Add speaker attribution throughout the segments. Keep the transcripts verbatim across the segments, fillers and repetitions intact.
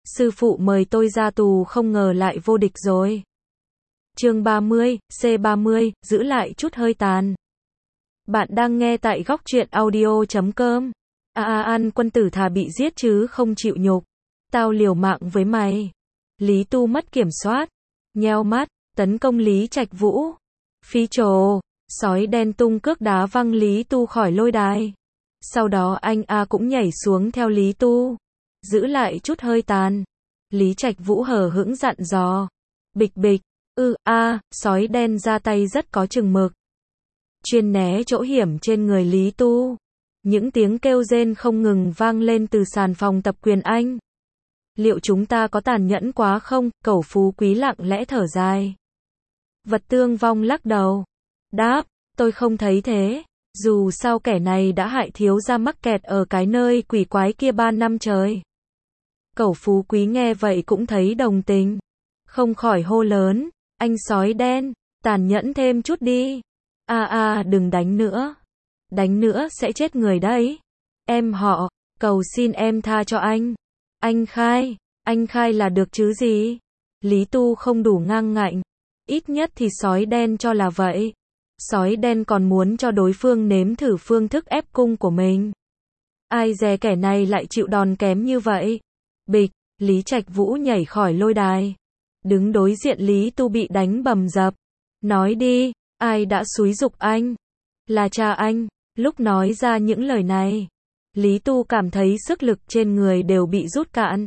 Speaker 1: sư phụ mời tôi ra tù không ngờ lại vô địch rồi. Chương ba mươi, C ba mươi, giữ lại chút hơi tàn. Bạn đang nghe tại góc truyện audio chấm com. A a An quân tử thà bị giết chứ không chịu nhục. Tao liều mạng với mày. Lý Tu mất kiểm soát, nheo mắt, tấn công Lý Trạch Vũ. Phi trồ, sói đen tung cước đá văng Lý Tu khỏi lôi đài. Sau đó anh A cũng nhảy xuống theo Lý Tu. Giữ lại chút hơi tàn. Lý Trạch Vũ hờ hững dặn dò. Bịch bịch, ư, a, sói đen ra tay rất có chừng mực. Chuyên né chỗ hiểm trên người Lý Tu. Những tiếng kêu rên không ngừng vang lên từ sàn phòng tập quyền Anh. Liệu chúng ta có tàn nhẫn quá không? Cẩu Phú Quý lặng lẽ thở dài. Vật Tương Vong lắc đầu. Đáp, tôi không thấy thế. Dù sao kẻ này đã hại thiếu gia mắc kẹt ở cái nơi quỷ quái kia ba năm trời. Cẩu Phú Quý nghe vậy cũng thấy đồng tình. Không khỏi hô lớn. Anh sói đen, tàn nhẫn thêm chút đi. A a đừng đánh nữa. Đánh nữa sẽ chết người đấy. Em họ, cầu xin em tha cho anh. Anh khai, anh khai là được chứ gì. Lý Tu không đủ ngang ngạnh. Ít nhất thì sói đen cho là vậy. Sói đen còn muốn cho đối phương nếm thử phương thức ép cung của mình. Ai dè kẻ này lại chịu đòn kém như vậy. Bịch, Lý Trạch Vũ nhảy khỏi lôi đài. Đứng đối diện Lý Tu bị đánh bầm dập. Nói đi, ai đã xúi giục anh? Là cha anh. Lúc nói ra những lời này, Lý Tu cảm thấy sức lực trên người đều bị rút cạn.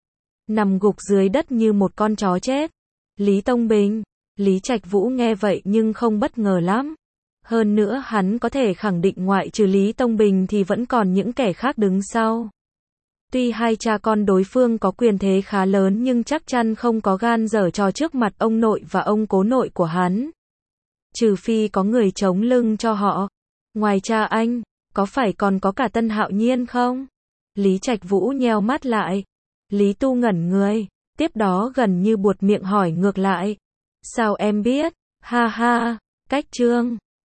Speaker 1: Nằm gục dưới đất như một con chó chết. Lý Tông Bình, Lý Trạch Vũ nghe vậy nhưng không bất ngờ lắm. Hơn nữa hắn có thể khẳng định ngoại trừ Lý Tông Bình thì vẫn còn những kẻ khác đứng sau. Tuy hai cha con đối phương có quyền thế khá lớn nhưng chắc chắn không có gan giở trò trước mặt ông nội và ông cố nội của hắn. Trừ phi có người chống lưng cho họ. Ngoài cha anh, có phải còn có cả Tân Hạo Nhiên không? Lý Trạch Vũ nheo mắt lại. Lý Tu ngẩn người, tiếp đó gần như buột miệng hỏi ngược lại. Sao em biết? Ha ha, cách chương.